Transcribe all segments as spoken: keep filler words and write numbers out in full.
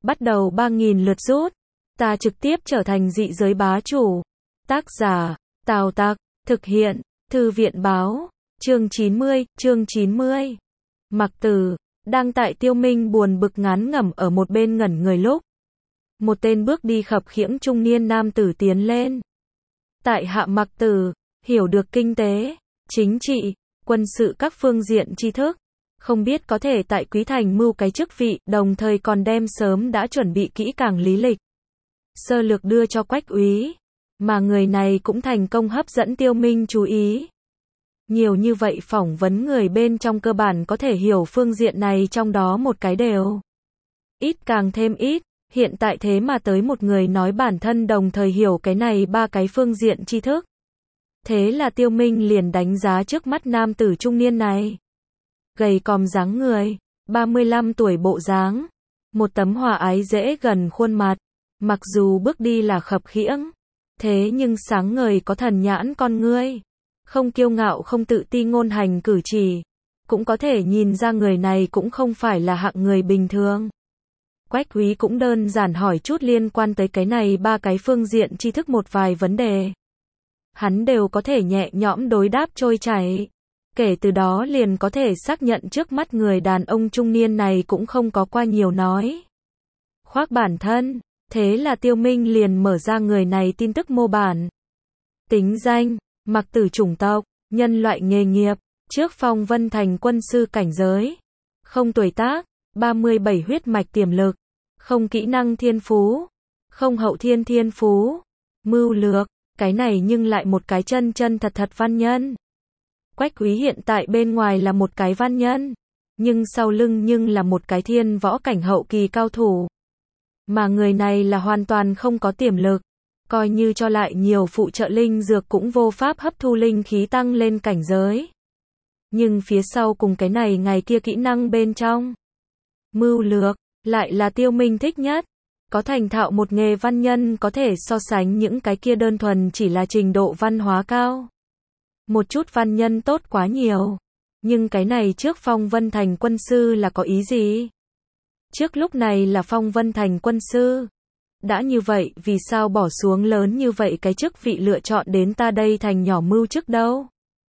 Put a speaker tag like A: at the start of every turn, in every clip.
A: bắt đầu ba nghìn lượt rút. Ta trực tiếp trở thành dị giới bá chủ. Tác giả, Tào Tặc, thực hiện, Thư viện báo, chương chín mươi, chương chín mươi. Mặc Tử, đang tại Tiêu Minh buồn bực ngán ngẩm ở một bên ngẩn người lúc. Một tên bước đi khập khiễng trung niên nam tử tiến lên. Tại hạ Mặc Tử, hiểu được kinh tế, chính trị, quân sự các phương diện tri thức. Không biết có thể tại Quý Thành mưu cái chức vị, đồng thời còn đem sớm đã chuẩn bị kỹ càng lý lịch. Sơ lược đưa cho Quách úy. Mà người này cũng thành công hấp dẫn Tiêu Minh chú ý. Nhiều như vậy phỏng vấn người bên trong cơ bản có thể hiểu phương diện này trong đó một cái đều. Ít càng thêm ít, hiện tại thế mà tới một người nói bản thân đồng thời hiểu cái này ba cái phương diện tri thức. Thế là Tiêu Minh liền đánh giá trước mắt nam tử trung niên này. Gầy còm dáng người, ba mươi lăm tuổi bộ dáng, một tấm hòa ái dễ gần khuôn mặt, mặc dù bước đi là khập khiễng, thế nhưng sáng ngời có thần nhãn con ngươi, không kiêu ngạo không tự ti ngôn hành cử chỉ, cũng có thể nhìn ra người này cũng không phải là hạng người bình thường. Quách úy cũng đơn giản hỏi chút liên quan tới cái này ba cái phương diện tri thức một vài vấn đề. Hắn đều có thể nhẹ nhõm đối đáp trôi chảy. Kể từ đó liền có thể xác nhận trước mắt người đàn ông trung niên này cũng không có qua nhiều nói. Khoác bản thân, thế là Tiêu Minh liền mở ra người này tin tức mô bản. Tính danh, Mặc Tử chủng tộc, nhân loại nghề nghiệp, trước Phong Vân Thành quân sư cảnh giới. Không tuổi tác, ba mươi bảy huyết mạch tiềm lực. Không kỹ năng thiên phú. Không hậu thiên thiên phú. Mưu lược, cái này nhưng lại một cái chân chân thật thật văn nhân. Quách úy hiện tại bên ngoài là một cái văn nhân, nhưng sau lưng nhưng là một cái thiên võ cảnh hậu kỳ cao thủ. Mà người này là hoàn toàn không có tiềm lực, coi như cho lại nhiều phụ trợ linh dược cũng vô pháp hấp thu linh khí tăng lên cảnh giới. Nhưng phía sau cùng cái này ngày kia kỹ năng bên trong, mưu lược, lại là Tiêu Minh thích nhất. Có thành thạo một nghề văn nhân có thể so sánh những cái kia đơn thuần chỉ là trình độ văn hóa cao. Một chút văn nhân tốt quá nhiều. Nhưng cái này trước Phong Vân Thành quân sư là có ý gì? Trước lúc này là Phong Vân Thành quân sư. Đã như vậy, vì sao bỏ xuống lớn như vậy cái chức vị lựa chọn đến ta đây thành nhỏ mưu chức đâu?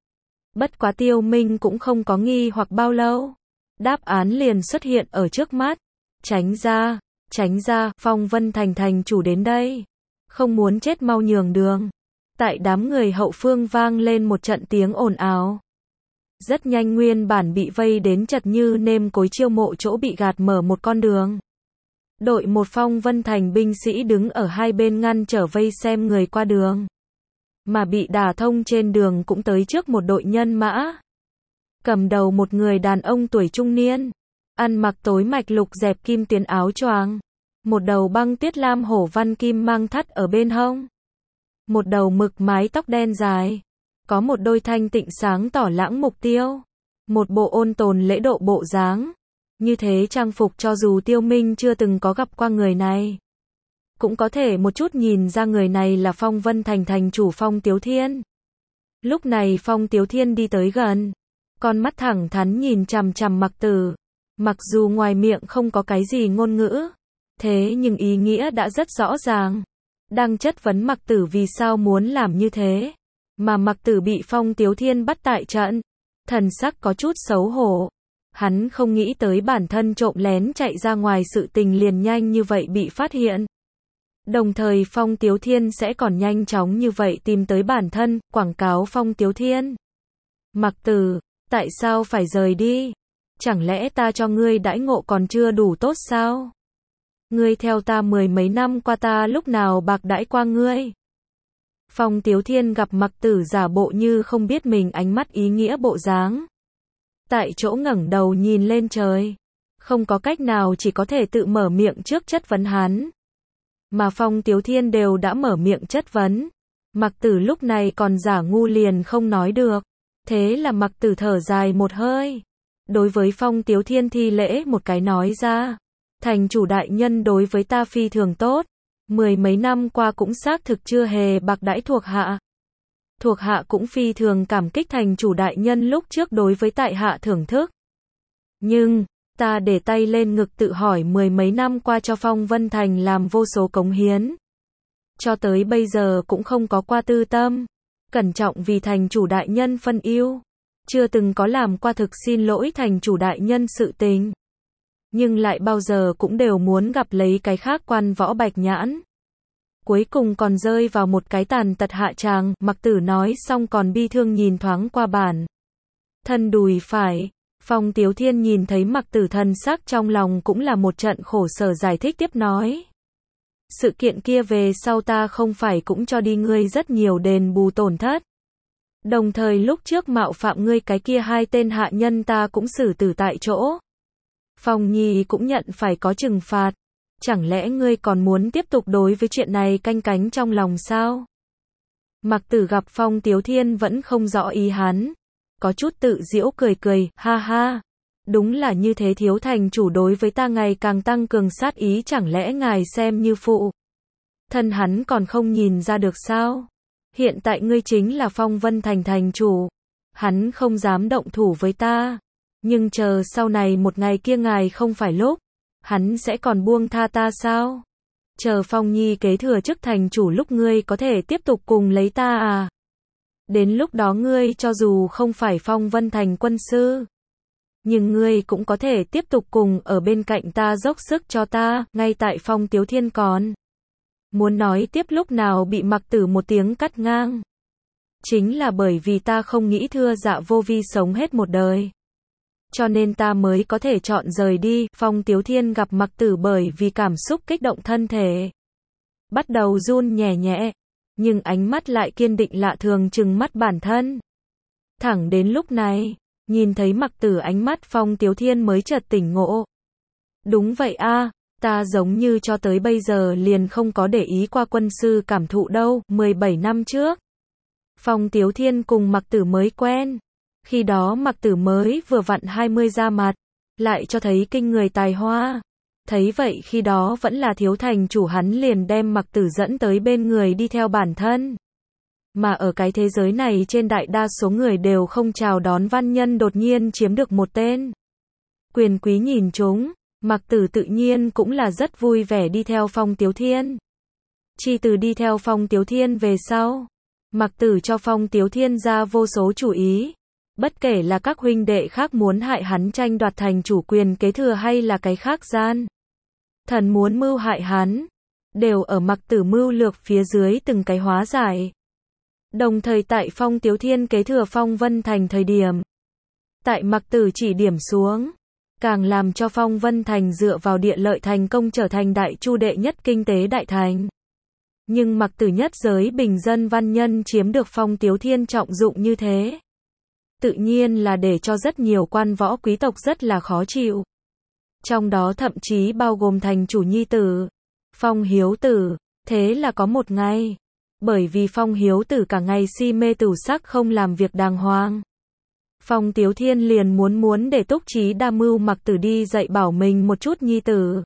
A: Bất quá Tiêu Minh cũng không có nghi hoặc bao lâu. Đáp án liền xuất hiện ở trước mắt. Tránh ra, tránh ra, Phong Vân Thành thành chủ đến đây. Không muốn chết mau nhường đường. Tại đám người hậu phương vang lên một trận tiếng ồn ào. Rất nhanh nguyên bản bị vây đến chật như nêm cối chiêu mộ chỗ bị gạt mở một con đường. Đội một Phong Vân Thành binh sĩ đứng ở hai bên ngăn trở vây xem người qua đường. Mà bị đả thông trên đường cũng tới trước một đội nhân mã. Cầm đầu một người đàn ông tuổi trung niên. Ăn mặc tối mạch lục dẹp kim tuyến áo choàng. Một đầu băng tiết lam hổ văn kim mang thắt ở bên hông. Một đầu mực mái tóc đen dài. Có một đôi thanh tịnh sáng tỏ lãng mục tiêu. Một bộ ôn tồn lễ độ bộ dáng. Như thế trang phục cho dù Tiêu Minh chưa từng có gặp qua người này. Cũng có thể một chút nhìn ra người này là Phong Vân Thành thành chủ Phong Tiếu Thiên. Lúc này Phong Tiếu Thiên đi tới gần. Con mắt thẳng thắn nhìn chằm chằm Mặc Tử. Mặc dù ngoài miệng không có cái gì ngôn ngữ. Thế nhưng ý nghĩa đã rất rõ ràng. Đang chất vấn Mặc Tử vì sao muốn làm như thế. Mà Mặc Tử bị Phong Tiếu Thiên bắt tại trận. Thần sắc có chút xấu hổ. Hắn không nghĩ tới bản thân trộm lén chạy ra ngoài sự tình liền nhanh như vậy bị phát hiện. Đồng thời Phong Tiếu Thiên sẽ còn nhanh chóng như vậy tìm tới bản thân, quảng cáo Phong Tiếu Thiên. Mặc Tử, tại sao phải rời đi? Chẳng lẽ ta cho ngươi đãi ngộ còn chưa đủ tốt sao? Ngươi theo ta mười mấy năm qua ta lúc nào bạc đãi qua ngươi? Phong Tiếu Thiên gặp Mặc Tử giả bộ như không biết mình ánh mắt ý nghĩa bộ dáng. Tại chỗ ngẩng đầu nhìn lên trời. Không có cách nào chỉ có thể tự mở miệng trước chất vấn hắn. Mà Phong Tiếu Thiên đều đã mở miệng chất vấn. Mặc Tử lúc này còn giả ngu liền không nói được. Thế là Mặc Tử thở dài một hơi. Đối với Phong Tiếu Thiên thi lễ một cái nói ra. Thành chủ đại nhân đối với ta phi thường tốt. Mười mấy năm qua cũng xác thực chưa hề bạc đãi thuộc hạ. Thuộc hạ cũng phi thường cảm kích thành chủ đại nhân lúc trước đối với tại hạ thưởng thức. Nhưng, Ta để tay lên ngực tự hỏi mười mấy năm qua cho Phong Vân Thành làm vô số cống hiến. Cho tới bây giờ cũng không có qua tư tâm, cẩn trọng vì thành chủ đại nhân phân ưu. Chưa từng có làm qua thực xin lỗi thành chủ đại nhân sự tình. Nhưng lại bao giờ cũng đều muốn gặp lấy cái khác quan võ bạch nhãn. Cuối cùng còn rơi vào một cái tàn tật hạ tràng, Mặc Tử nói xong còn bi thương nhìn thoáng qua bản thân đùi phải. Phong Tiếu Thiên nhìn thấy Mặc Tử thần sắc trong lòng cũng là một trận khổ sở, giải thích tiếp nói. Sự kiện kia về sau ta không phải cũng cho đi ngươi rất nhiều đền bù tổn thất. Đồng thời lúc trước mạo phạm ngươi cái kia hai tên hạ nhân ta cũng xử tử tại chỗ. Phong Nhi cũng nhận phải có trừng phạt. Chẳng lẽ ngươi còn muốn tiếp tục đối với chuyện này canh cánh trong lòng sao? Mặc Tử gặp Phong Tiếu Thiên vẫn không rõ ý hắn. Có chút tự giễu cười cười, ha ha. Đúng là như thế, thiếu thành chủ đối với ta ngày càng tăng cường sát ý, chẳng lẽ ngài xem như phụ thân hắn còn không nhìn ra được sao? Hiện tại ngươi chính là Phong Vân Thành thành chủ. Hắn không dám động thủ với ta. Nhưng chờ sau này một ngày kia ngài không phải lúc, hắn sẽ còn buông tha ta sao? Chờ Phong Nhi kế thừa chức thành chủ lúc ngươi có thể tiếp tục cùng lấy ta à? Đến lúc đó ngươi cho dù không phải Phong Vân Thành quân sư, nhưng ngươi cũng có thể tiếp tục cùng ở bên cạnh ta dốc sức cho ta. Ngay tại Phong Tiếu Thiên còn muốn nói tiếp lúc nào bị Mặc Tử một tiếng cắt ngang. Chính là bởi vì ta không nghĩ thưa Dạ Vô Vi sống hết một đời, cho nên ta mới có thể chọn rời đi. Phong Tiếu Thiên gặp Mặc Tử bởi vì cảm xúc kích động thân thể bắt đầu run nhẹ nhẹ, nhưng ánh mắt lại kiên định lạ thường trừng mắt bản thân. Thẳng đến lúc này, nhìn thấy Mặc Tử ánh mắt, Phong Tiếu Thiên mới chợt tỉnh ngộ. Đúng vậy a, ta giống như cho tới bây giờ liền không có để ý qua quân sư cảm thụ đâu. mười bảy năm trước, Phong Tiếu Thiên cùng Mặc Tử mới quen. Khi đó Mặc Tử mới vừa vặn hai mươi ra mặt, lại cho thấy kinh người tài hoa. Thấy vậy khi đó vẫn là thiếu thành chủ, hắn liền đem Mặc Tử dẫn tới bên người đi theo bản thân. Mà ở cái thế giới này trên đại đa số người đều không chào đón văn nhân đột nhiên chiếm được một tên quyền quý nhìn chúng. Mặc Tử tự nhiên cũng là rất vui vẻ đi theo Phong Tiếu Thiên. Chỉ từ đi theo Phong Tiếu Thiên về sau, Mặc Tử cho Phong Tiếu Thiên ra vô số chủ ý. Bất kể là các huynh đệ khác muốn hại hắn tranh đoạt thành chủ quyền kế thừa hay là cái khác gian thần muốn mưu hại hắn, đều ở Mặc Tử mưu lược phía dưới từng cái hóa giải. Đồng thời tại Phong Tiếu Thiên kế thừa Phong Vân Thành thời điểm, tại Mặc Tử chỉ điểm xuống, càng làm cho Phong Vân Thành dựa vào địa lợi thành công trở thành đại chu đệ nhất kinh tế đại thành. Nhưng Mặc Tử nhất giới bình dân văn nhân chiếm được Phong Tiếu Thiên trọng dụng như thế, tự nhiên là để cho rất nhiều quan võ quý tộc rất là khó chịu. Trong đó thậm chí bao gồm thành chủ nhi tử, Phong Hiếu Tử. Thế là có một ngày, bởi vì Phong Hiếu Tử cả ngày si mê tửu sắc không làm việc đàng hoàng, Phong Tiếu Thiên liền muốn muốn để Túc Trí đa mưu Mặc Tử đi dạy bảo mình một chút nhi tử,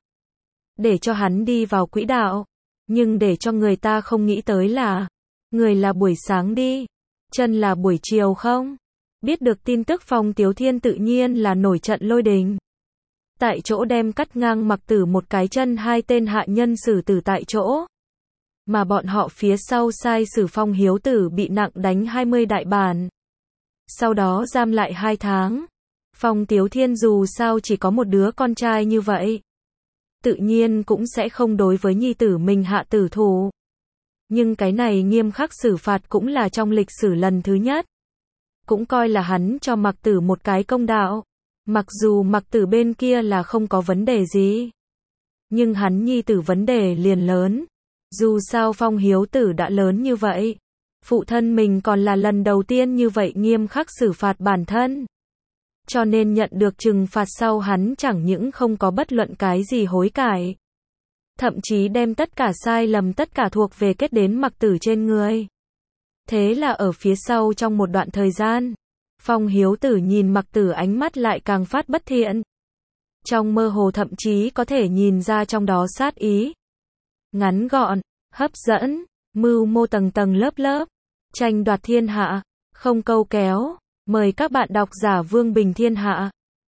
A: để cho hắn đi vào quỹ đạo. Nhưng để cho người ta không nghĩ tới là, người là buổi sáng đi, chân là buổi chiều không. Biết được tin tức Phong Tiếu Thiên tự nhiên là nổi trận lôi đình. Tại chỗ đem cắt ngang Mặc Tử một cái chân, hai tên hạ nhân xử tử tại chỗ. Mà bọn họ phía sau sai sử Phong Hiếu Tử bị nặng đánh hai mươi đại bản. Sau đó giam lại hai tháng. Phong Tiếu Thiên dù sao chỉ có một đứa con trai như vậy, tự nhiên cũng sẽ không đối với nhi tử mình hạ tử thủ. Nhưng cái này nghiêm khắc xử phạt cũng là trong lịch sử lần thứ nhất. Cũng coi là hắn cho Mặc Tử một cái công đạo. Mặc dù Mặc Tử bên kia là không có vấn đề gì, nhưng hắn nhi tử vấn đề liền lớn. Dù sao Phong Hiếu Tử đã lớn như vậy, phụ thân mình còn là lần đầu tiên như vậy nghiêm khắc xử phạt bản thân. Cho nên nhận được trừng phạt sau hắn chẳng những không có bất luận cái gì hối cải, thậm chí đem tất cả sai lầm tất cả thuộc về kết đến Mặc Tử trên người. Thế là ở phía sau trong một đoạn thời gian, Phong Hiếu Tử nhìn Mặc Tử ánh mắt lại càng phát bất thiện. Trong mơ hồ thậm chí có thể nhìn ra trong đó sát ý. Ngắn gọn, hấp dẫn, mưu mô tầng tầng lớp lớp, tranh đoạt thiên hạ, không câu kéo. Mời các bạn đọc giả Vương Bình Thiên Hạ.